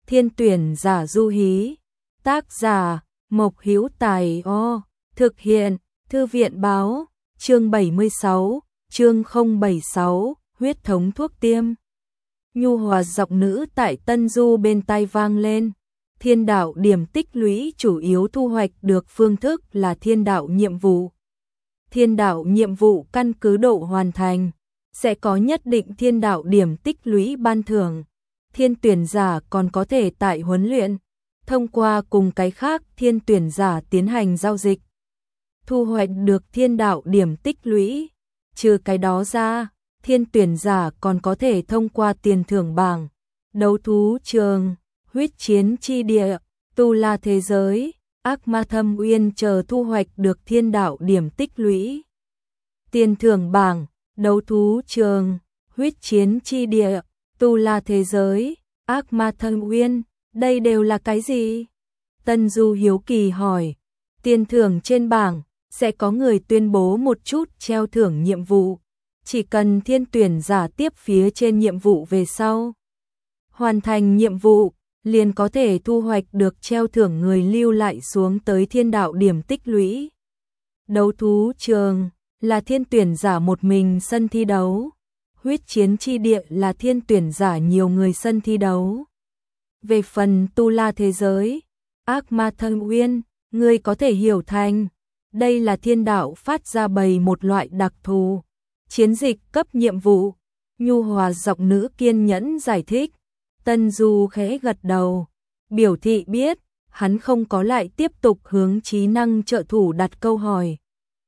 Thiên tuyển giả Du Hí. Tác giả Mộc Hữu Tài. Thực hiện Thư viện Báo. Chương 76, chương 076, huyết thống thuốc tiêm. Nhu hòa giọng nữ tại Tân Du bên tai vang lên. Thiên đạo điểm tích lũy chủ yếu thu hoạch được phương thức là thiên đạo nhiệm vụ. Thiên đạo nhiệm vụ căn cứ độ hoàn thành, sẽ có nhất định thiên đạo điểm tích lũy ban thưởng. Thiên tuyển giả còn có thể tại huấn luyện, thông qua cùng cái khác thiên tuyển giả tiến hành giao dịch, thu hoạch được thiên đạo điểm tích lũy. Trừ cái đó ra, thiên tuyển giả còn có thể thông qua tiền thưởng bảng, đấu thú trường, huyết chiến chi địa, tu la thế giới, ác ma thâm uyên chờ thu hoạch được thiên đạo điểm tích lũy. Tiền thưởng bảng, đấu thú trường, huyết chiến chi địa, tu la thế giới, ác ma thâm uyên, đây đều là cái gì? Tân Du hiếu kỳ hỏi. Tiền thưởng trên bảng, sẽ có người tuyên bố một chút treo thưởng nhiệm vụ. Chỉ cần thiên tuyển giả tiếp phía trên nhiệm vụ về sau, hoàn thành nhiệm vụ, liền có thể thu hoạch được treo thưởng người lưu lại xuống tới thiên đạo điểm tích lũy. Đấu thú trường là thiên tuyển giả một mình sân thi đấu. Huyết chiến chi địa là thiên tuyển giả nhiều người sân thi đấu. Về phần tu la thế giới, ác ma thâm uyên, người có thể hiểu thành, đây là thiên đạo phát ra bày một loại đặc thù chiến dịch cấp nhiệm vụ. Nhu hòa giọng nữ kiên nhẫn giải thích. Tân Du khẽ gật đầu, biểu thị biết. Hắn không có lại tiếp tục hướng trí năng trợ thủ đặt câu hỏi,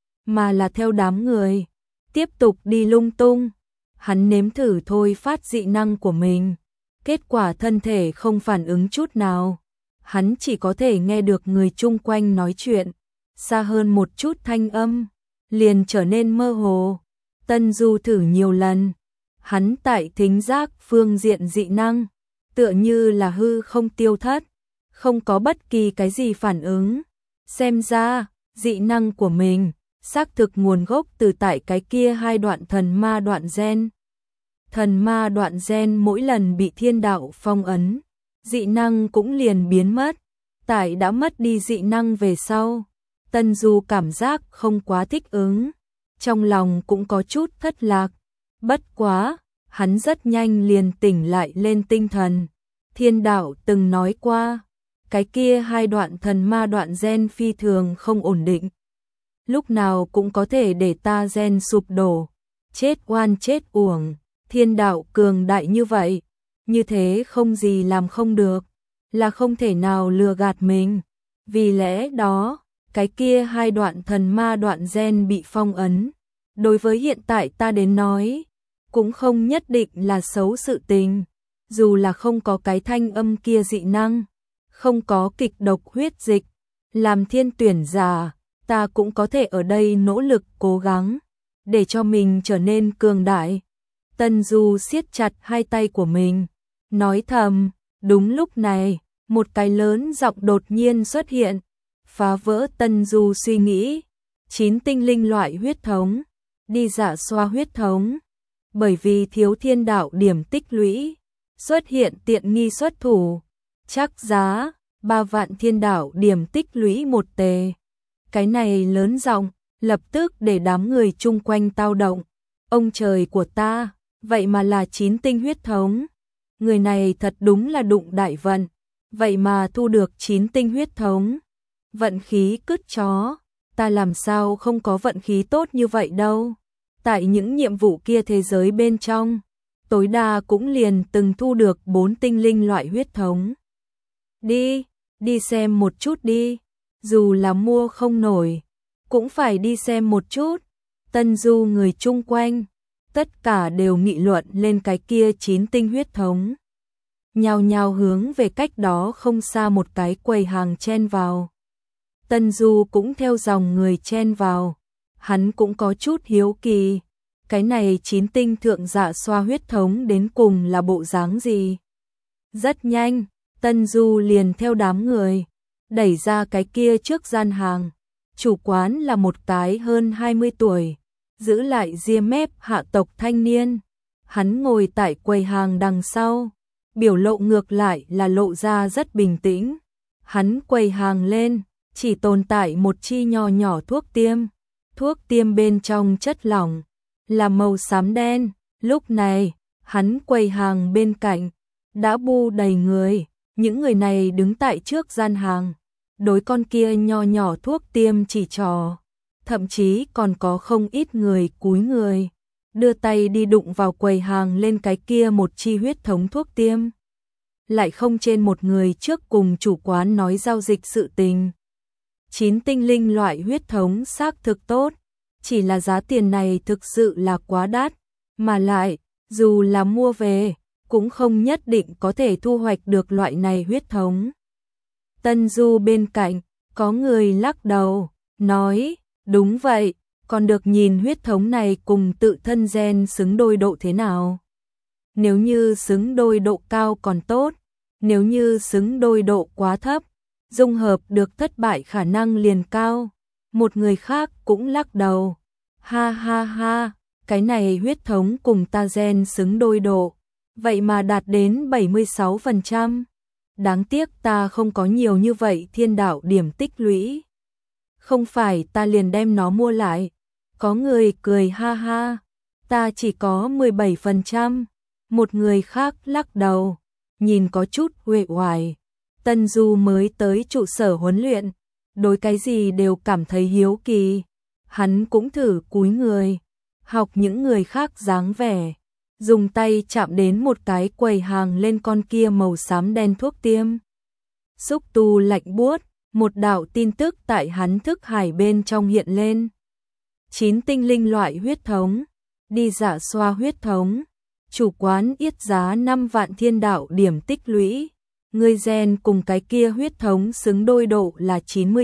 mà là theo đám người tiếp tục đi lung tung. Hắn nếm thử thôi phát dị năng của mình, kết quả thân thể không phản ứng chút nào. Hắn chỉ có thể nghe được người chung quanh nói chuyện, xa hơn một chút thanh âm liền trở nên mơ hồ. Tân Du thử nhiều lần, hắn tại thính giác phương diện dị năng tựa như là hư không tiêu thất, không có bất kỳ cái gì phản ứng. Xem ra dị năng của mình xác thực nguồn gốc từ tại cái kia hai đoạn thần ma đoạn gen. Thần ma đoạn gen mỗi lần bị thiên đạo phong ấn, dị năng cũng liền biến mất. Tại đã mất đi dị năng về sau, Tân Du cảm giác không quá thích ứng, trong lòng cũng có chút thất lạc. Bất quá, hắn rất nhanh liền tỉnh lại lên tinh thần. Thiên đạo từng nói qua, cái kia hai đoạn thần ma đoạn gen phi thường không ổn định, lúc nào cũng có thể để ta gen sụp đổ, chết oan chết uổng. Thiên đạo cường đại như vậy, như thế không gì làm không được, là không thể nào lừa gạt mình. Vì lẽ đó, cái kia hai đoạn thần ma đoạn gen bị phong ấn, đối với hiện tại ta đến nói, cũng không nhất định là xấu sự tình. Dù là không có cái thanh âm kia dị năng, không có kịch độc huyết dịch, làm thiên tuyển giả, ta cũng có thể ở đây nỗ lực cố gắng, để cho mình trở nên cường đại. Tân Du siết chặt hai tay của mình, nói thầm. Đúng lúc này, một cái lớn giọng đột nhiên xuất hiện, phá vỡ Tân Du suy nghĩ. 9 tinh linh loại huyết thống, đi dạ xoa huyết thống. Bởi vì thiếu thiên đạo điểm tích lũy, xuất hiện tiện nghi xuất thủ, chắc giá 3 vạn thiên đạo điểm tích lũy một tề. Cái này lớn giọng, lập tức để đám người chung quanh tao động. Ông trời của ta, vậy mà là 9 tinh huyết thống. Người này thật đúng là đụng đại vận, vậy mà thu được 9 tinh huyết thống. Vận khí cứt chó, ta làm sao không có vận khí tốt như vậy đâu. Tại những nhiệm vụ kia thế giới bên trong, tối đa cũng liền từng thu được 4 tinh linh loại huyết thống. Đi xem một chút đi, dù là mua không nổi, cũng phải đi xem một chút. Tân Du người chung quanh, tất cả đều nghị luận lên cái kia 9 tinh huyết thống. Nhao nhao hướng về cách đó không xa một cái quầy hàng chen vào. Tân Du cũng theo dòng người chen vào, hắn cũng có chút hiếu kỳ. Cái này 9 tinh thượng dạ xoa huyết thống đến cùng là bộ dáng gì? Rất nhanh, Tân Du liền theo đám người, đẩy ra cái kia trước gian hàng. Chủ quán là một cái hơn 20 tuổi, giữ lại ria mép hạ tộc thanh niên. Hắn ngồi tại quầy hàng đằng sau, biểu lộ ngược lại là lộ ra rất bình tĩnh. Hắn quầy hàng lên, chỉ tồn tại một chi nho nhỏ thuốc tiêm bên trong chất lỏng, là màu xám đen. Lúc này, hắn quầy hàng bên cạnh, đã bu đầy người, những người này đứng tại trước gian hàng, đối con kia nho nhỏ thuốc tiêm chỉ trỏ, thậm chí còn có không ít người cúi người, đưa tay đi đụng vào quầy hàng lên cái kia một chi huyết thống thuốc tiêm. Lại không trên một người trước cùng chủ quán nói giao dịch sự tình. 9 tinh linh loại huyết thống xác thực tốt, chỉ là giá tiền này thực sự là quá đắt, mà lại, dù là mua về, cũng không nhất định có thể thu hoạch được loại này huyết thống. Tân Du bên cạnh, có người lắc đầu, nói, đúng vậy, còn được nhìn huyết thống này cùng tự thân gen xứng đôi độ thế nào. Nếu như xứng đôi độ cao còn tốt, nếu như xứng đôi độ quá thấp, dung hợp được thất bại khả năng liền cao. Một người khác cũng lắc đầu, ha ha ha, cái này huyết thống cùng ta gen xứng đôi độ, vậy mà đạt đến 76%. Đáng tiếc ta không có nhiều như vậy thiên đạo điểm tích lũy. Không phải ta liền đem nó mua lại. Có người cười ha ha, ta chỉ có 17%. Một người khác lắc đầu, nhìn có chút uể oải. Tân Du mới tới trụ sở huấn luyện, đối cái gì đều cảm thấy hiếu kỳ. Hắn cũng thử cúi người, học những người khác dáng vẻ, dùng tay chạm đến một cái quầy hàng lên con kia màu xám đen thuốc tiêm. Xúc tu lạnh buốt, một đạo tin tức tại hắn thức hải bên trong hiện lên. 9 tinh linh loại huyết thống, đi dạ xoa huyết thống, chủ quán yết giá 5 vạn thiên đạo điểm tích lũy, người gen cùng cái kia huyết thống xứng đôi độ là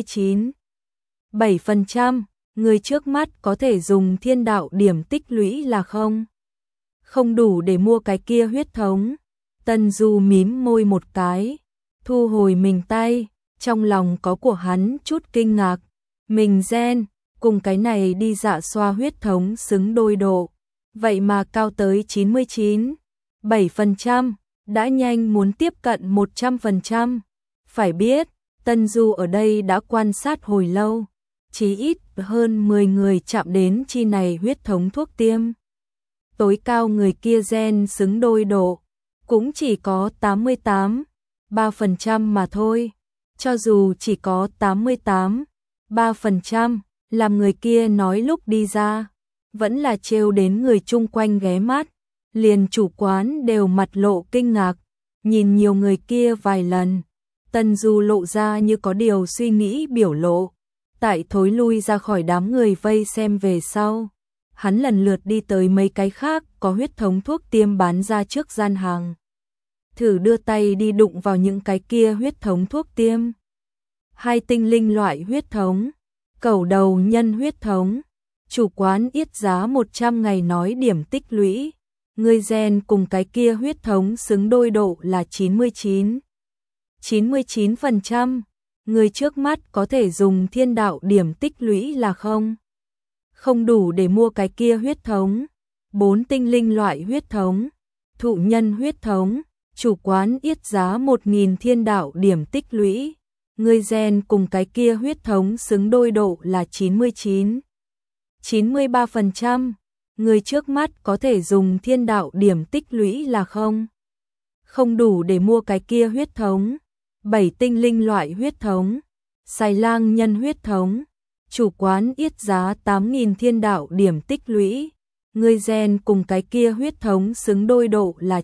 99,7%, người trước mắt có thể dùng thiên đạo điểm tích lũy là không đủ để mua cái kia huyết thống. Tân Du mím môi một cái, thu hồi mình tay, trong lòng có của hắn chút kinh ngạc, mình gen cùng cái này đi dạ xoa huyết thống xứng đôi độ, vậy mà cao tới 99,7%, đã nhanh muốn tiếp cận 100%. Phải biết, Tân Du ở đây đã quan sát hồi lâu, chí ít hơn 10 người chạm đến chi này huyết thống thuốc tiêm. Tối cao người kia gen xứng đôi độ, cũng chỉ có 88,3% mà thôi. Cho dù chỉ có 88,3%, làm người kia nói lúc đi ra, vẫn là trêu đến người chung quanh ghé mắt, liền chủ quán đều mặt lộ kinh ngạc, nhìn nhiều người kia vài lần. Tân Du lộ ra như có điều suy nghĩ biểu lộ, tại thối lui ra khỏi đám người vây xem về sau. Hắn lần lượt đi tới mấy cái khác có huyết thống thuốc tiêm bán ra trước gian hàng. Thử đưa tay đi đụng vào những cái kia huyết thống thuốc tiêm. 2 tinh linh loại huyết thống, cẩu đầu nhân huyết thống, chủ quán yết giá 100 ngày nói điểm tích lũy. Người gen cùng cái kia huyết thống xứng đôi độ là 99%. Người trước mắt có thể dùng thiên đạo điểm tích lũy là không đủ để mua cái kia huyết thống. 4 tinh linh loại huyết thống, thụ nhân huyết thống, chủ quán yết giá 1.000 thiên đạo điểm tích lũy. Người gen cùng cái kia huyết thống xứng đôi độ là 93%. Người trước mắt có thể dùng thiên đạo điểm tích lũy là không đủ để mua cái kia huyết thống. 7 tinh linh loại huyết thống, xài lang nhân huyết thống, chủ quán yết giá 8.000 thiên đạo điểm tích lũy. Người gen cùng cái kia huyết thống xứng đôi độ là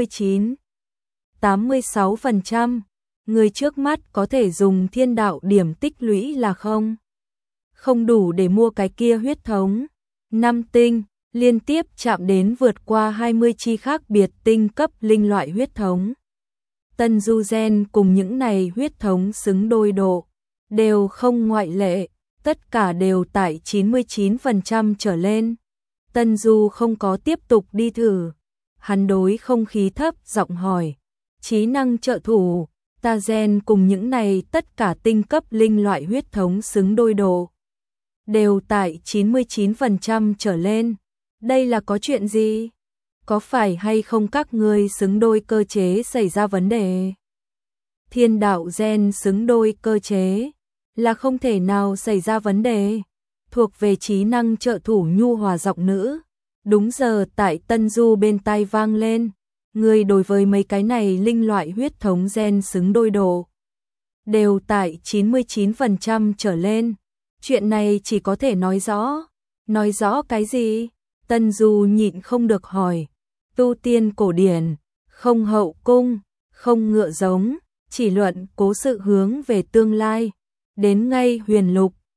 99,86%. Người trước mắt có thể dùng thiên đạo điểm tích lũy là không đủ để mua cái kia huyết thống. 5 tinh, liên tiếp chạm đến vượt qua 20 chi khác biệt tinh cấp linh loại huyết thống. Tân Du gen cùng những này huyết thống xứng đôi độ, đều không ngoại lệ, tất cả đều tại 99% trở lên. Tân Du không có tiếp tục đi thử, hắn đối không khí thấp giọng hỏi, trí năng trợ thủ, ta gen cùng những này tất cả tinh cấp linh loại huyết thống xứng đôi độ, đều tại 99% trở lên, đây là có chuyện gì? có phải hay không các ngươi xứng đôi cơ chế xảy ra vấn đề? Thiên đạo gen xứng đôi cơ chế là không thể nào xảy ra vấn đề, thuộc về trí năng trợ thủ nhu hòa giọng nữ. Đúng giờ tại Tân Du bên tai vang lên, người đối với mấy cái này linh loại huyết thống gen xứng đôi độ đều tại 99% trở lên. Chuyện này chỉ có thể nói rõ cái gì? Tân Du nhịn không được hỏi. Tu tiên cổ điển, không hậu cung, không ngựa giống, chỉ luận cố sự hướng về tương lai. Đến ngay huyền lục,